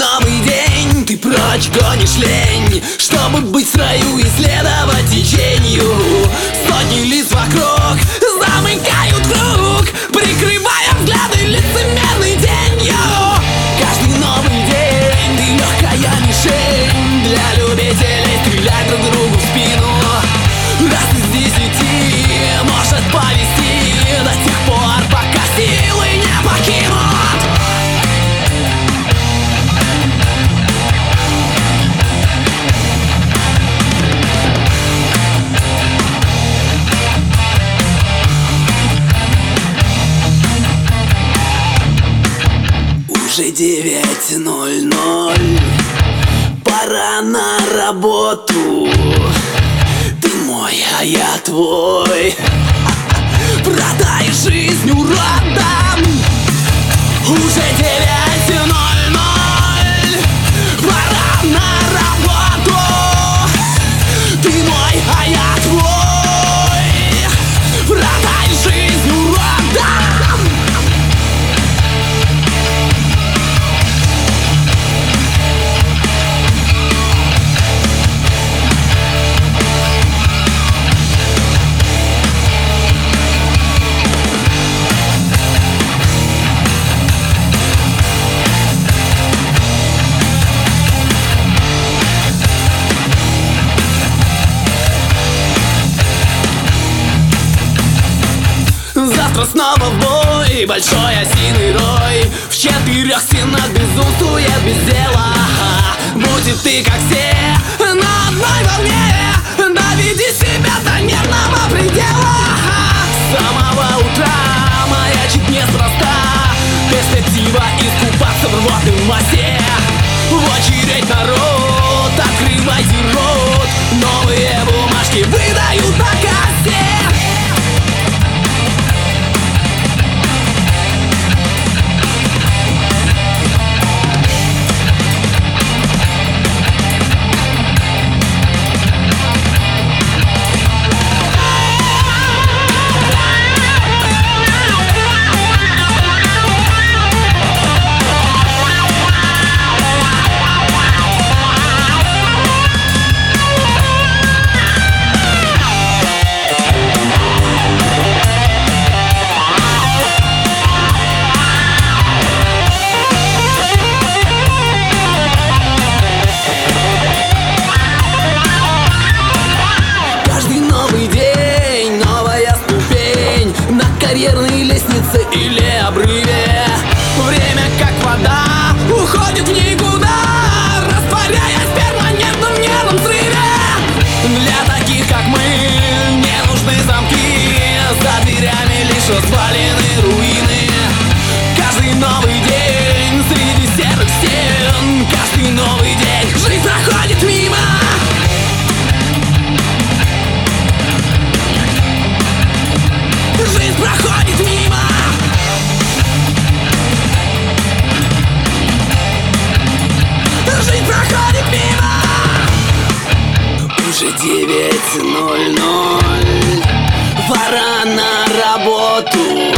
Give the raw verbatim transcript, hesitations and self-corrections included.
новый день ты прочь гонишь лень, чтобы быть в раю и следовать течению. Сотни лиц вокруг замыкают круг, прикрывая взгляды лицемерной тенью. Каждый новый день ты легкая мишень для любителей стрелять друг другу в спину. Раз из десяти может повести до тех пор, пока силы не покинут. Уже девять ноль ноль, пора на работу. Ты мой, а я твой. Продай жизнь уродам. Уже девять ноль ноль, пора на работу. Ты мой, а я твой. Продай жизнь уродам. Завтра снова в бой, большой осиный рой. В четырех стенах безумствует без дела. Будет ты как все на одной волне. Доведи себя до нервного предела. С самого утра маячит неспроста перспектива искупаться в рвотной массе. В очередь народ, открывайте рот. Новые бумажки выдают на кассе. Карьерной лестнице или обрыве. Время как вода уходит в никуда, растворяясь в перманентном нервном взрыве. Для таких как мы не нужны замки, за дверями лишь развалины, руины. Каждый новый день среди серых стен, каждый новый день жизнь проходит мимо. Жизнь проходит мимо. Жизнь проходит мимо. Уже девять ноль ноль, пора на работу.